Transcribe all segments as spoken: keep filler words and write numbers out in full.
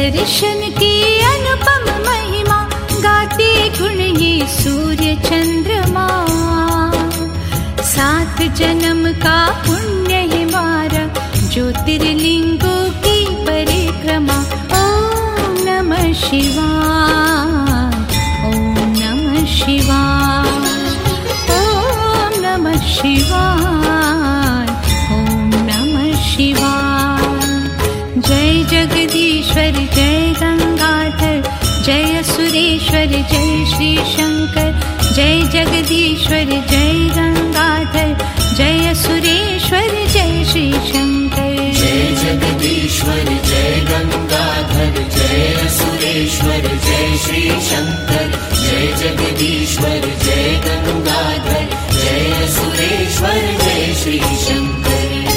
दर्शन की अनुपम महिमा, गाते गुण ये सूर्य चंद्रमा। सात जन्म का पुण्य है हमारा, ज्योतिर्लिंगों की परिक्रमा। ओम नमः शिवाय, ओम नमः शिवाय, ओम नमः शिवाय, ओम नमः शिवाय। जय जगदीश्वर जय गंगाधर, जय सुरेश्वर जय श्री शंकर। जय जगदीश्वर जय गंगाधर, जय सुरेश्वर जय श्री शंकर। जय जगदीश्वर जय गंगाधर, जय सुरेश्वर जय श्री शंकर। जय जगदीश्वर जय गंगाधर, जय सुरेश्वर जय श्री शंकर।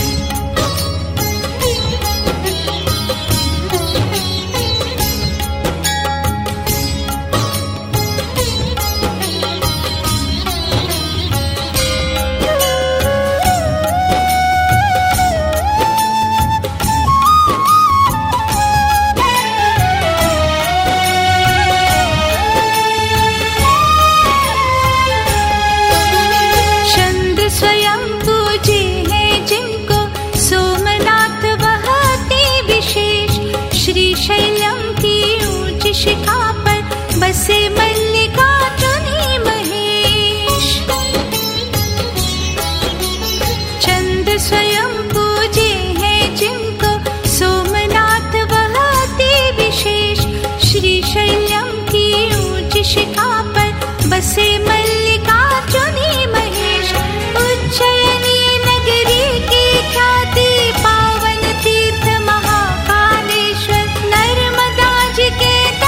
शिखा पर बसे मल्लिकार्जुनी महेश। चंद्र स्वयं पूजे हैं जिनको, सोमनाथ वह अति विशेष। श्रीशैलम की ऊंची शिखा पर बसे मल्लिकार्जुनी महेश। उज्जयिनी नगरी की ख्याति, पावन तीर्थ महाकालेश्वर। नर्मदा जी के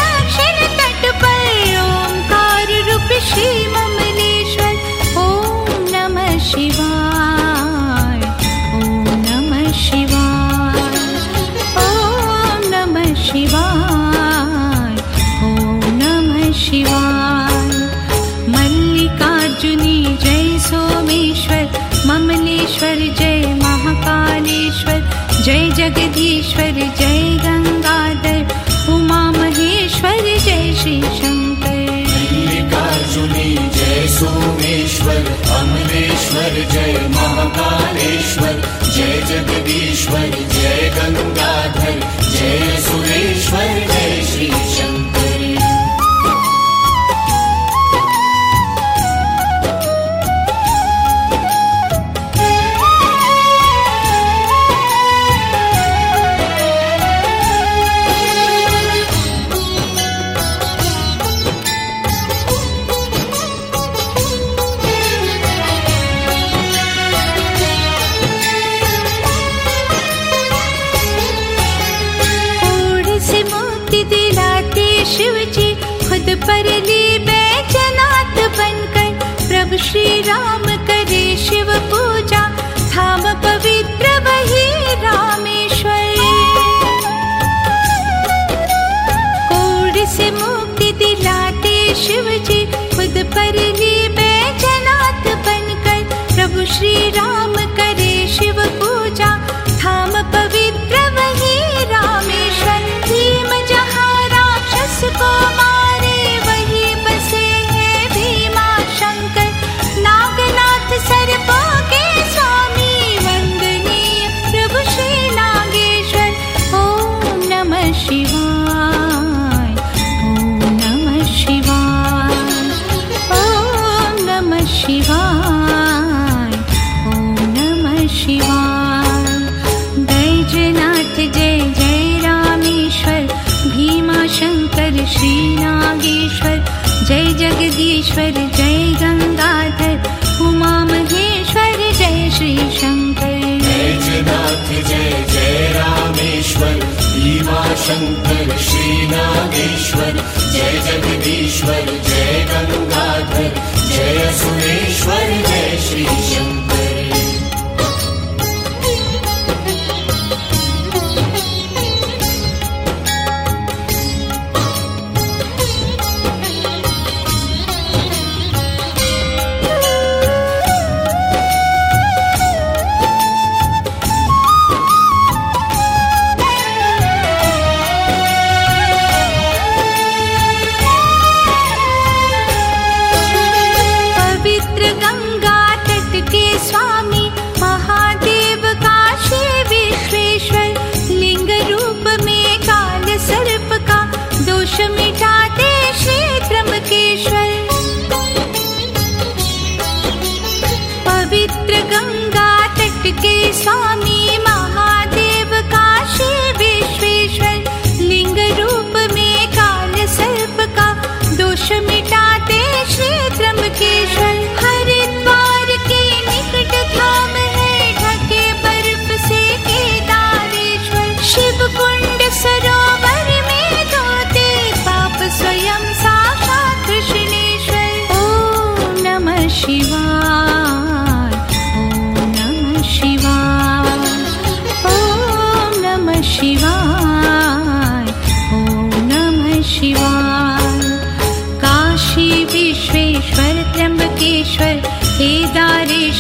श्री ममलेश्वर। ओम नमः शिवाय, ओम नमः शिवाय, ओम नमः शिवाय, ओम नमः शिवाय। मल्लिकार्जुनी जय सोमेश्वर, ममलेश्वर जय महाकालेश्वर। जय जगदीश्वर जय गंगाधर, उमा महेश्वर जय श्री शंकर। मल्लिकार्जुनी जय सोमेश्वर, अमलेश्वर जय महाकालेश्वर। जय जगदीश्वर जय गंगाधर, जय सुरेश्वर जय श्री शंकर। शिव जी खुद पर ली बैजनाथ बनकर, प्रभु श्री राम करे शिव पूजा, धाम पवित्र वही रामेश्वर। कोढ़ से मुक्ति दिलाते शिव जी खुद पर ली बैजनाथ बनकर, प्रभु श्री राम करे शिव पूजा, धाम पवित्र वही रामेश्वर। भीम जहाँ को मारे वही बसे हैं भीमा शंकर। नागनाथ सर्पों के स्वामी वंदनीय प्रभु श्री नागेश्वर। ओम नमः शिवाय, ओम नमः शिवाय, ओम नमः शिवाय, ओम नमः शिवाय। बैजनाथ जय जय रामेश्वर, भीमा शंकर श्री नागेश्वर। जय जगदीश्वर जय गंगाधर, उमा महेश्वर जय श्री शंकर। बैजनाथ जय जय रामेश्वर, भीमा शंकर श्री नागेश्वर। जय जगदीश्वर जय गंगाधर, जय सुरेश्वर जय श्री शंकर।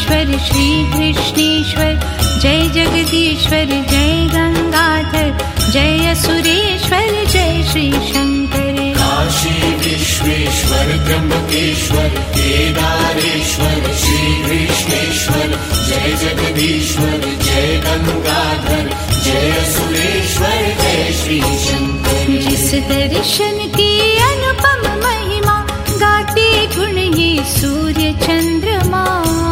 सुरेश्वर श्री कृष्णेश्वर जय जगदीश्वर जय गंगाधर जय सुरेश्वर जय श्री शंकर काशी विश्वेश्वर त्र्यंबकेश्वर केदारेश्वर श्री कृष्णेश्वर जय जगदीश्वर जय गंगाधर जय सुरेश्वर जय श्री शंकर जिस दर्शन की अनुपम महिमा गाते गुण ये सूर्य चंद्रमा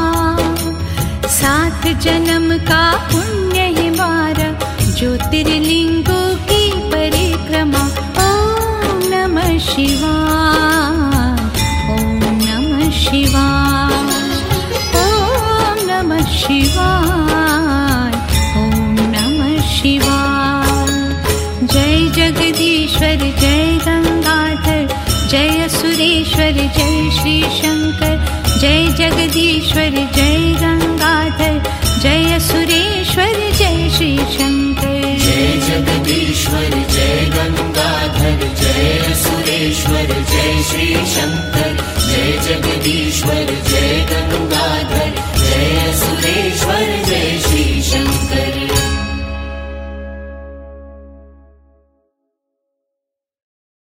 सात जन्म का पुण्य है मारा ज्योतिर्लिंगों की परिक्रमा ओम नमः शिवाय ओम नमः शिवाय ओम नमः शिवाय ओम नमः शिवाय जय जगदीश्वर जय गंगाधर जय सुरेश्वर जय श्री शंकर जय जगदीश्वर जय गंगाधर जय सुरेश्वर जय श्री शंकर जय जगदीश्वर जय गंगाधर जय सुरेश्वर जय श्री शंकर जय जगदीश्वर जय गंगाधर जय सुरेश्वर जय श्री शंकर